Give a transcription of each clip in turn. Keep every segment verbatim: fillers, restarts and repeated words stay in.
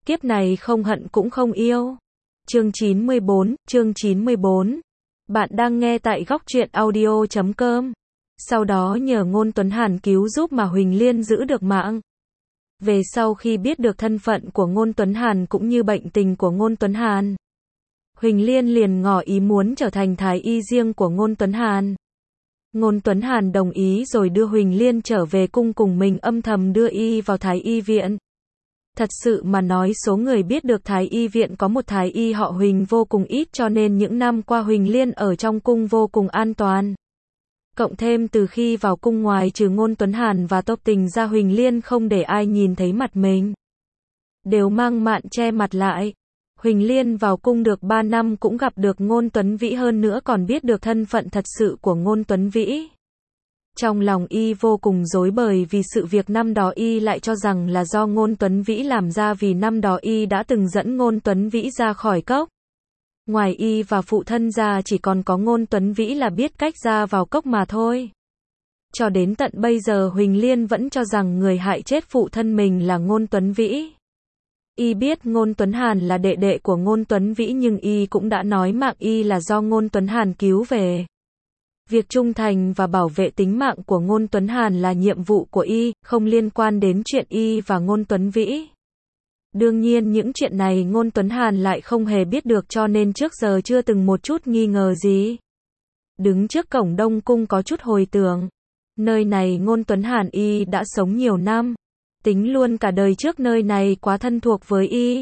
Kiếp này không hận cũng không yêu. Chương chín mươi bốn, chương chín mươi bốn. Bạn đang nghe tại góc truyện audio chấm com. Sau đó nhờ Ngôn Tuấn Hàn cứu giúp mà Huỳnh Liên giữ được mạng. Về sau khi biết được thân phận của Ngôn Tuấn Hàn cũng như bệnh tình của Ngôn Tuấn Hàn, Huỳnh Liên liền ngỏ ý muốn trở thành thái y riêng của Ngôn Tuấn Hàn. Ngôn Tuấn Hàn đồng ý rồi đưa Huỳnh Liên trở về cung cùng mình âm thầm đưa y vào thái y viện. Thật sự mà nói số người biết được thái y viện có một thái y họ Huỳnh vô cùng ít cho nên những năm qua Huỳnh Liên ở trong cung vô cùng an toàn. Cộng thêm từ khi vào cung ngoài trừ Ngôn Tuấn Hàn và Tộc Tình ra Huỳnh Liên không để ai nhìn thấy mặt mình. Đều mang mạn che mặt lại. Huỳnh Liên vào cung được ba năm cũng gặp được Ngôn Tuấn Vĩ hơn nữa còn biết được thân phận thật sự của Ngôn Tuấn Vĩ. Trong lòng y vô cùng rối bời vì sự việc năm đó y lại cho rằng là do Ngôn Tuấn Vĩ làm ra vì năm đó y đã từng dẫn Ngôn Tuấn Vĩ ra khỏi cốc. Ngoài y và phụ thân ra chỉ còn có Ngôn Tuấn Vĩ là biết cách ra vào cốc mà thôi. Cho đến tận bây giờ Huỳnh Liên vẫn cho rằng người hại chết phụ thân mình là Ngôn Tuấn Vĩ. Y biết Ngôn Tuấn Hàn là đệ đệ của Ngôn Tuấn Vĩ nhưng y cũng đã nói mạng y là do Ngôn Tuấn Hàn cứu về. Việc trung thành và bảo vệ tính mạng của Ngôn Tuấn Hàn là nhiệm vụ của y, không liên quan đến chuyện y và Ngôn Tuấn Vĩ. Đương nhiên những chuyện này Ngôn Tuấn Hàn lại không hề biết được cho nên trước giờ chưa từng một chút nghi ngờ gì. Đứng trước cổng Đông Cung có chút hồi tưởng. Nơi này Ngôn Tuấn Hàn y đã sống nhiều năm. Tính luôn cả đời trước nơi này quá thân thuộc với y.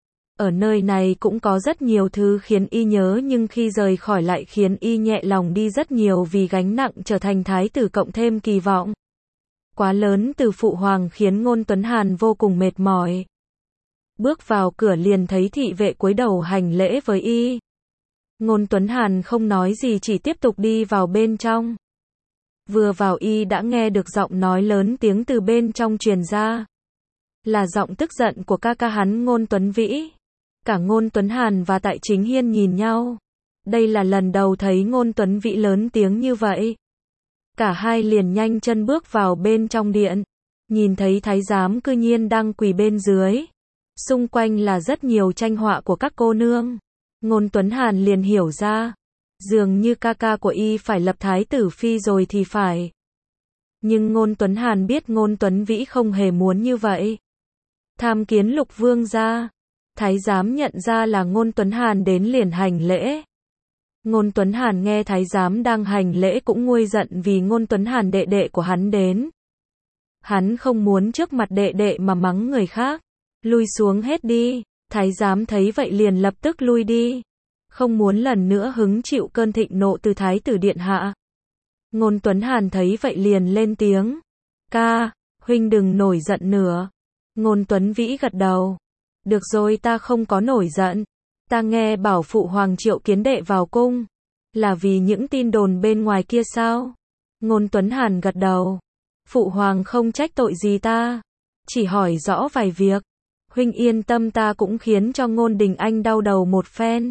Ở nơi này cũng có rất nhiều thứ khiến y nhớ nhưng khi rời khỏi lại khiến y nhẹ lòng đi rất nhiều vì gánh nặng trở thành thái tử cộng thêm kỳ vọng quá lớn từ phụ hoàng khiến Ngôn Tuấn Hàn vô cùng mệt mỏi. Bước vào cửa liền thấy thị vệ cúi đầu hành lễ với y. Ngôn Tuấn Hàn không nói gì chỉ tiếp tục đi vào bên trong. Vừa vào y đã nghe được giọng nói lớn tiếng từ bên trong truyền ra. Là giọng tức giận của ca ca hắn Ngôn Tuấn Vĩ. Cả Ngôn Tuấn Hàn và Tại Chính Hiên nhìn nhau. Đây là lần đầu thấy Ngôn Tuấn Vĩ lớn tiếng như vậy. Cả hai liền nhanh chân bước vào bên trong điện. Nhìn thấy thái giám cư nhiên đang quỳ bên dưới. Xung quanh là rất nhiều tranh họa của các cô nương. Ngôn Tuấn Hàn liền hiểu ra. Dường như ca ca của y phải lập thái tử phi rồi thì phải. Nhưng Ngôn Tuấn Hàn biết Ngôn Tuấn Vĩ không hề muốn như vậy. Tham kiến Lục Vương gia. Thái giám nhận ra là Ngôn Tuấn Hàn đến liền hành lễ. Ngôn Tuấn Hàn nghe thái giám đang hành lễ cũng nguôi giận vì Ngôn Tuấn Hàn đệ đệ của hắn đến. Hắn không muốn trước mặt đệ đệ mà mắng người khác. Lui xuống hết đi. Thái giám thấy vậy liền lập tức lui đi. Không muốn lần nữa hứng chịu cơn thịnh nộ từ thái tử điện hạ. Ngôn Tuấn Hàn thấy vậy liền lên tiếng. Ca, huynh đừng nổi giận nữa. Ngôn Tuấn Vĩ gật đầu. Được rồi ta không có nổi giận. Ta nghe bảo phụ hoàng triệu kiến đệ vào cung. Là vì những tin đồn bên ngoài kia sao? Ngôn Tuấn Hàn gật đầu. Phụ hoàng không trách tội gì ta. Chỉ hỏi rõ vài việc. Huynh yên tâm ta cũng khiến cho Ngôn Đình Anh đau đầu một phen.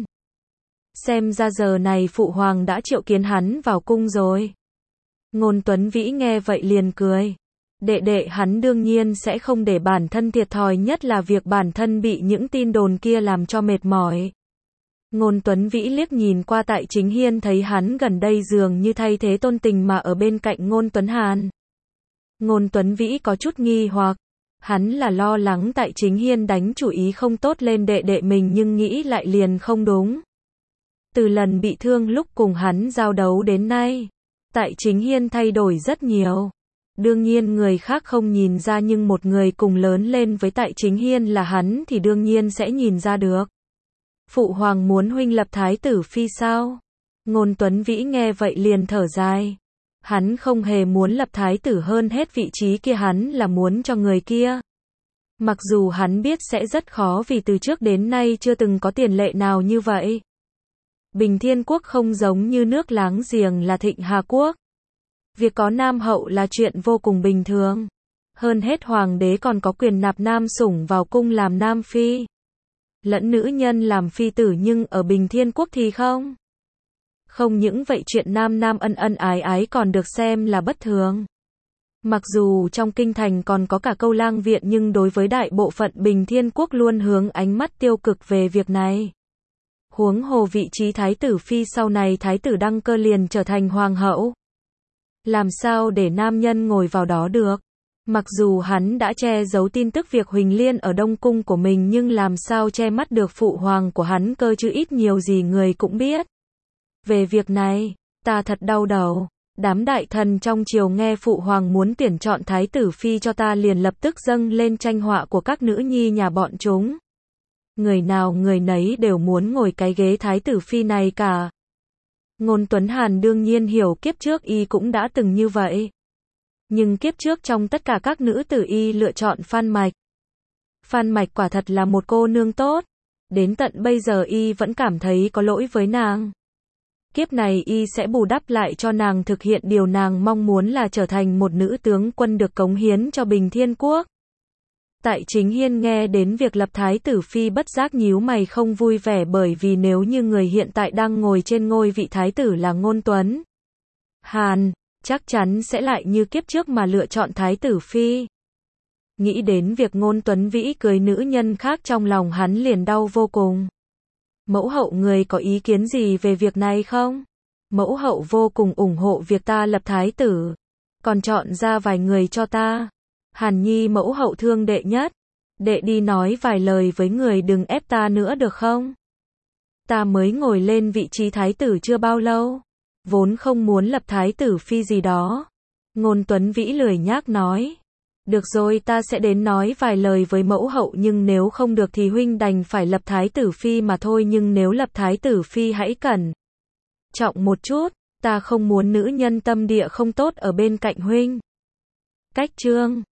Xem ra giờ này phụ hoàng đã triệu kiến hắn vào cung rồi. Ngôn Tuấn Vĩ nghe vậy liền cười. Đệ đệ hắn đương nhiên sẽ không để bản thân thiệt thòi nhất là việc bản thân bị những tin đồn kia làm cho mệt mỏi. Ngôn Tuấn Vĩ liếc nhìn qua Tại Chính Hiên thấy hắn gần đây dường như thay thế Tôn Tình mà ở bên cạnh Ngôn Tuấn Hàn. Ngôn Tuấn Vĩ có chút nghi hoặc. Hắn là lo lắng Tại Chính Hiên đánh chủ ý không tốt lên đệ đệ mình nhưng nghĩ lại liền không đúng. Từ lần bị thương lúc cùng hắn giao đấu đến nay, Tại Chính Hiên thay đổi rất nhiều. Đương nhiên người khác không nhìn ra nhưng một người cùng lớn lên với Tại Chính Hiên là hắn thì đương nhiên sẽ nhìn ra được. Phụ hoàng muốn huynh lập thái tử phi sao? Ngôn Tuấn Vĩ nghe vậy liền thở dài. Hắn không hề muốn lập thái tử hơn hết vị trí kia hắn là muốn cho người kia. Mặc dù hắn biết sẽ rất khó vì từ trước đến nay chưa từng có tiền lệ nào như vậy. Bình Thiên Quốc không giống như nước láng giềng là Thịnh Hà Quốc. Việc có nam hậu là chuyện vô cùng bình thường. Hơn hết hoàng đế còn có quyền nạp nam sủng vào cung làm nam phi. Lẫn nữ nhân làm phi tử nhưng ở Bình Thiên Quốc thì không. Không những vậy chuyện nam nam ân ân ái ái còn được xem là bất thường. Mặc dù trong kinh thành còn có cả Câu Lang viện nhưng đối với đại bộ phận Bình Thiên quốc luôn hướng ánh mắt tiêu cực về việc này. Huống hồ vị trí thái tử phi sau này thái tử đăng cơ liền trở thành hoàng hậu. Làm sao để nam nhân ngồi vào đó được? Mặc dù hắn đã che giấu tin tức việc Huỳnh Liên ở Đông Cung của mình nhưng làm sao che mắt được phụ hoàng của hắn cơ chứ, ít nhiều gì người cũng biết. Về việc này, ta thật đau đầu. Đám đại thần trong triều nghe phụ hoàng muốn tuyển chọn thái tử phi cho ta liền lập tức dâng lên tranh họa của các nữ nhi nhà bọn chúng. Người nào người nấy đều muốn ngồi cái ghế thái tử phi này cả. Ngôn Tuấn Hàn đương nhiên hiểu kiếp trước y cũng đã từng như vậy. Nhưng kiếp trước trong tất cả các nữ tử y lựa chọn Phan Mạch. Phan Mạch quả thật là một cô nương tốt. Đến tận bây giờ y vẫn cảm thấy có lỗi với nàng. Kiếp này y sẽ bù đắp lại cho nàng thực hiện điều nàng mong muốn là trở thành một nữ tướng quân được cống hiến cho Bình Thiên quốc. Tại Chính Hiên nghe đến việc lập thái tử phi bất giác nhíu mày không vui vẻ, bởi vì nếu như người hiện tại đang ngồi trên ngôi vị thái tử là Ngôn Tuấn Hàn, chắc chắn sẽ lại như kiếp trước mà lựa chọn thái tử phi. Nghĩ đến việc Ngôn Tuấn Vĩ cưới nữ nhân khác trong lòng hắn liền đau vô cùng. Mẫu hậu người có ý kiến gì về việc này không? Mẫu hậu vô cùng ủng hộ việc ta lập thái tử. Còn chọn ra vài người cho ta. Hàn Nhi mẫu hậu thương đệ nhất. Đệ đi nói vài lời với người đừng ép ta nữa được không? Ta mới ngồi lên vị trí thái tử chưa bao lâu. Vốn không muốn lập thái tử phi gì đó. Ngôn Tuấn Vĩ lười nhác nói. Được rồi, ta sẽ đến nói vài lời với mẫu hậu, nhưng nếu không được thì huynh đành phải lập thái tử phi mà thôi, nhưng nếu lập thái tử phi hãy cẩn trọng một chút, ta không muốn nữ nhân tâm địa không tốt ở bên cạnh huynh. Cách chương